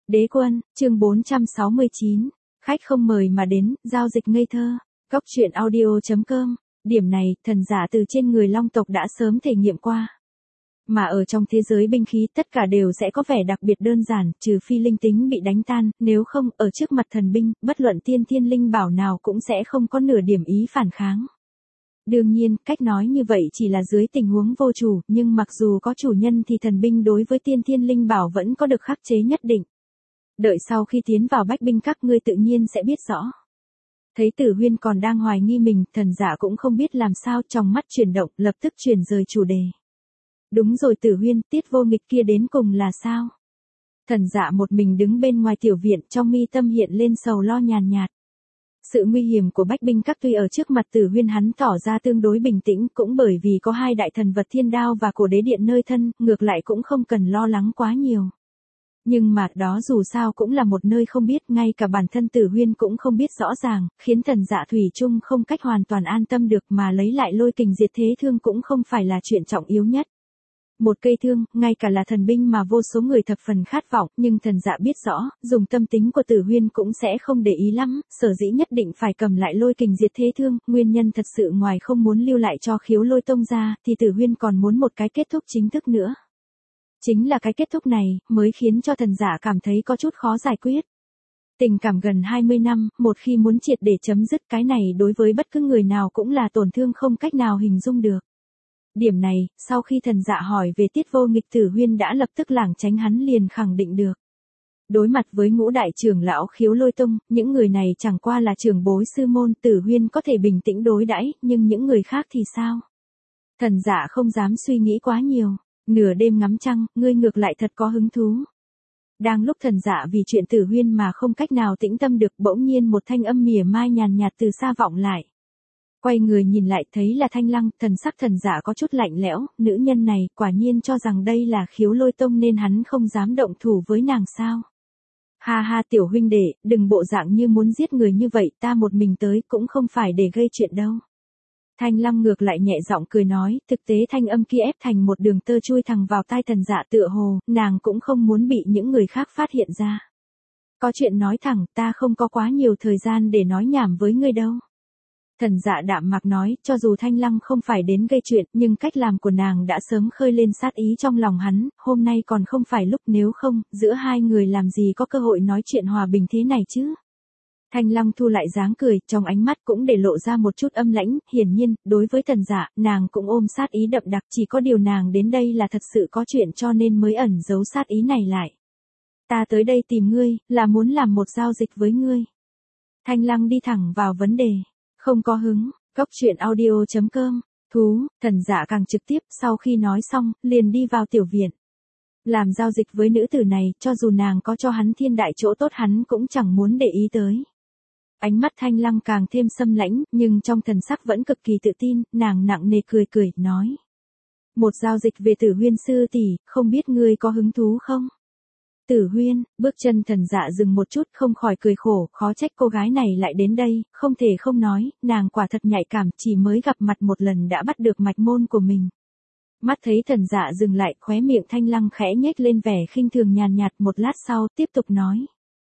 Đế quân, chương 469. Khách không mời mà đến, giao dịch ngây thơ. Góc truyện audio.com. Điểm này, thần giả từ trên người Long tộc đã sớm thể nghiệm qua. Mà ở trong thế giới binh khí tất cả đều sẽ có vẻ đặc biệt đơn giản, trừ phi linh tính bị đánh tan, nếu không, ở trước mặt thần binh, bất luận tiên thiên linh bảo nào cũng sẽ không có nửa điểm ý phản kháng. Đương nhiên, cách nói như vậy chỉ là dưới tình huống vô chủ, nhưng mặc dù có chủ nhân thì thần binh đối với tiên thiên linh bảo vẫn có được khắc chế nhất định. Đợi sau khi tiến vào bách binh các ngươi tự nhiên sẽ biết rõ. Thấy Tử Huyên còn đang hoài nghi mình, thần giả cũng không biết làm sao, trong mắt chuyển động, lập tức chuyển rời chủ đề. Đúng rồi Tử Huyên, Tiết Vô Nghịch kia đến cùng là sao? Thần giả một mình đứng bên ngoài tiểu viện, trong mi tâm hiện lên sầu lo nhàn nhạt. Sự nguy hiểm của bách binh các tuy ở trước mặt Tử Huyên hắn tỏ ra tương đối bình tĩnh, cũng bởi vì có hai đại thần vật thiên đao và cổ đế điện nơi thân, ngược lại cũng không cần lo lắng quá nhiều. Nhưng mà đó dù sao cũng là một nơi không biết, ngay cả bản thân Tử Huyên cũng không biết rõ ràng, khiến thần dạ thủy chung không cách hoàn toàn an tâm được, mà lấy lại lôi kình diệt thế thương cũng không phải là chuyện trọng yếu nhất. Một cây thương, ngay cả là thần binh mà vô số người thập phần khát vọng, nhưng thần dạ biết rõ, dùng tâm tính của Tử Huyên cũng sẽ không để ý lắm, sở dĩ nhất định phải cầm lại lôi kình diệt thế thương, nguyên nhân thật sự ngoài không muốn lưu lại cho Khiếu Lôi Tông ra, thì Tử Huyên còn muốn một cái kết thúc chính thức nữa. Chính là cái kết thúc này, mới khiến cho thần giả cảm thấy có chút khó giải quyết. Tình cảm gần 20 năm, một khi muốn triệt để chấm dứt cái này đối với bất cứ người nào cũng là tổn thương không cách nào hình dung được. Điểm này, sau khi thần dạ hỏi về Tiết Vô Nghịch, Tử Huyên đã lập tức lảng tránh hắn liền khẳng định được. Đối mặt với ngũ đại trưởng lão Khiếu Lôi Tông, những người này chẳng qua là trưởng bối sư môn, Tử Huyên có thể bình tĩnh đối đãi, nhưng những người khác thì sao? Thần dạ không dám suy nghĩ quá nhiều. Nửa đêm ngắm trăng, ngươi ngược lại thật có hứng thú. Đang lúc thần dạ vì chuyện Tử Huyên mà không cách nào tĩnh tâm được, bỗng nhiên một thanh âm mỉa mai nhàn nhạt từ xa vọng lại. Quay người nhìn lại thấy là Thanh Lăng, thần sắc thần dạ có chút lạnh lẽo, nữ nhân này quả nhiên cho rằng đây là Khiếu Lôi Tông nên hắn không dám động thủ với nàng sao. Ha ha tiểu huynh đệ, đừng bộ dạng như muốn giết người như vậy, ta một mình tới cũng không phải để gây chuyện đâu. Thanh Lăng ngược lại nhẹ giọng cười nói, thực tế thanh âm kia ép thành một đường tơ chui thẳng vào tai thần dạ, tựa hồ, nàng cũng không muốn bị những người khác phát hiện ra. Có chuyện nói thẳng, ta không có quá nhiều thời gian để nói nhảm với ngươi đâu. Thần dạ đạm mạc nói, cho dù Thanh Lăng không phải đến gây chuyện, nhưng cách làm của nàng đã sớm khơi lên sát ý trong lòng hắn, hôm nay còn không phải lúc, nếu không, giữa hai người làm gì có cơ hội nói chuyện hòa bình thế này chứ. Thanh Lăng thu lại dáng cười, trong ánh mắt cũng để lộ ra một chút âm lãnh, hiển nhiên, đối với thần dạ, nàng cũng ôm sát ý đậm đặc, chỉ có điều nàng đến đây là thật sự có chuyện cho nên mới ẩn giấu sát ý này lại. Ta tới đây tìm ngươi, là muốn làm một giao dịch với ngươi. Thanh Lăng đi thẳng vào vấn đề, không có hứng, góc truyện audio.com, thú, thần dạ càng trực tiếp, sau khi nói xong, liền đi vào tiểu viện. Làm giao dịch với nữ tử này, cho dù nàng có cho hắn thiên đại chỗ tốt hắn cũng chẳng muốn để ý tới. Ánh mắt Thanh Lăng càng thêm xâm lãnh, nhưng trong thần sắc vẫn cực kỳ tự tin, nàng nặng nề cười cười, nói. Một giao dịch về Tử Huyên sư tỷ, không biết ngươi có hứng thú không? Tử Huyên, bước chân thần dạ dừng một chút, không khỏi cười khổ, khó trách cô gái này lại đến đây, không thể không nói, nàng quả thật nhạy cảm, chỉ mới gặp mặt một lần đã bắt được mạch môn của mình. Mắt thấy thần dạ dừng lại, khóe miệng Thanh Lăng khẽ nhếch lên vẻ khinh thường nhàn nhạt, một lát sau, tiếp tục nói.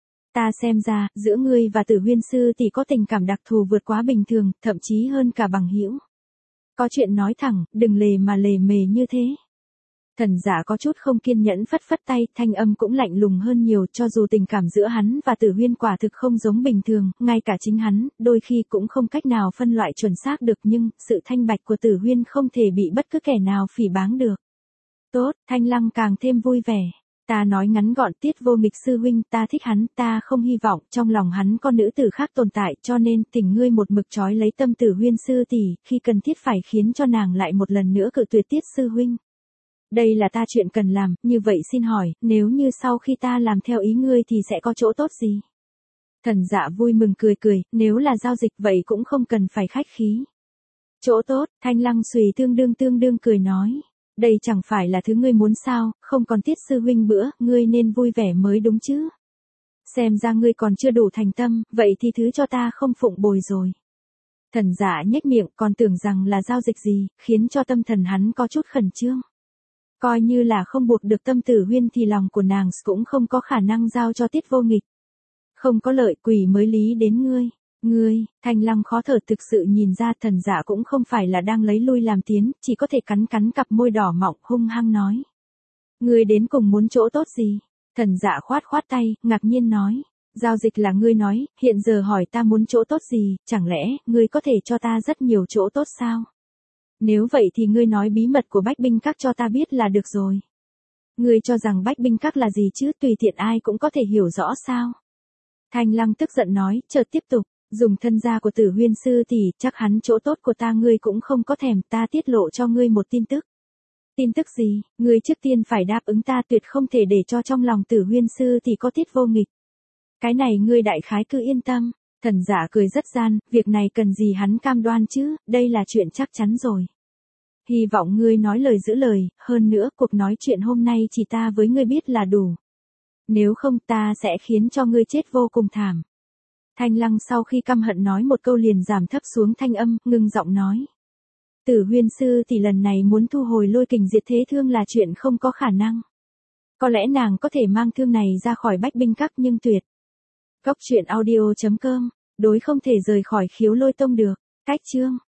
Ta xem ra, giữa ngươi và Tử Huyên sư tỷ có tình cảm đặc thù vượt quá bình thường, thậm chí hơn cả bằng hữu. Có chuyện nói thẳng, đừng lề mà lề mề như thế. Thần giả có chút không kiên nhẫn phất phất tay, thanh âm cũng lạnh lùng hơn nhiều, cho dù tình cảm giữa hắn và Tử Huyên quả thực không giống bình thường, ngay cả chính hắn, đôi khi cũng không cách nào phân loại chuẩn xác được, nhưng, sự thanh bạch của Tử Huyên không thể bị bất cứ kẻ nào phỉ báng được. Tốt, Thanh Lăng càng thêm vui vẻ. Ta nói ngắn gọn, Tiết Vô Nghịch sư huynh, ta thích hắn, ta không hy vọng trong lòng hắn có nữ tử khác tồn tại, cho nên tình ngươi một mực trói lấy tâm Tử Huyên sư tỷ, khi cần thiết phải khiến cho nàng lại một lần nữa cự tuyệt Tiết sư huynh. Đây là ta chuyện cần làm, như vậy xin hỏi, nếu như sau khi ta làm theo ý ngươi thì sẽ có chỗ tốt gì? Thần dạ vui mừng cười cười, nếu là giao dịch vậy cũng không cần phải khách khí. Chỗ tốt, Thanh Lăng xùy tương đương cười nói. Đây chẳng phải là thứ ngươi muốn sao, không còn Tiết sư huynh bữa, ngươi nên vui vẻ mới đúng chứ. Xem ra ngươi còn chưa đủ thành tâm, vậy thì thứ cho ta không phụng bồi rồi. Thần giả nhếch miệng, còn tưởng rằng là giao dịch gì, khiến cho tâm thần hắn có chút khẩn trương. Coi như là không buộc được Tâm Tử Huyên thì lòng của nàng cũng không có khả năng giao cho Tiết Vô Nghịch. Không có lợi quỷ mới lý đến ngươi. Ngươi, Thanh Lăng khó thở thực sự nhìn ra Thần Dạ cũng không phải là đang lấy lui làm tiến, chỉ có thể cắn cắn cặp môi đỏ mọng hung hăng nói. Ngươi đến cùng muốn chỗ tốt gì? Thần Dạ khoát khoát tay, ngạc nhiên nói. Giao dịch là ngươi nói, hiện giờ hỏi ta muốn chỗ tốt gì, chẳng lẽ, ngươi có thể cho ta rất nhiều chỗ tốt sao? Nếu vậy thì ngươi nói bí mật của Bách Binh Các cho ta biết là được rồi. Ngươi cho rằng Bách Binh Các là gì chứ, tùy tiện ai cũng có thể hiểu rõ sao? Thanh Lăng tức giận nói, chợt tiếp tục, dùng thân gia của Tử Huyên sư tỷ, chắc hắn chỗ tốt của ta ngươi cũng không có thèm, ta tiết lộ cho ngươi một tin tức. Tin tức gì? Ngươi trước tiên phải đáp ứng ta, tuyệt không thể để cho trong lòng Tử Huyên sư tỷ có Tiết Vô Nghịch. Cái này ngươi đại khái cứ yên tâm. Thần Giả cười rất gian, việc này cần gì hắn cam đoan chứ, đây là chuyện chắc chắn rồi. Hy vọng ngươi nói lời giữ lời, hơn nữa cuộc nói chuyện hôm nay chỉ ta với ngươi biết là đủ. Nếu không ta sẽ khiến cho ngươi chết vô cùng thảm. Thanh Lăng sau khi căm hận nói một câu liền giảm thấp xuống thanh âm, ngưng giọng nói. Tử Huyên sư thì lần này muốn thu hồi Lôi Kình Diệt Thế Thương là chuyện không có khả năng. Có lẽ nàng có thể mang thương này ra khỏi Bách Binh Các nhưng tuyệt. Góc truyện audio.com, đối không thể rời khỏi Khiếu Lôi Tông được. Cách chương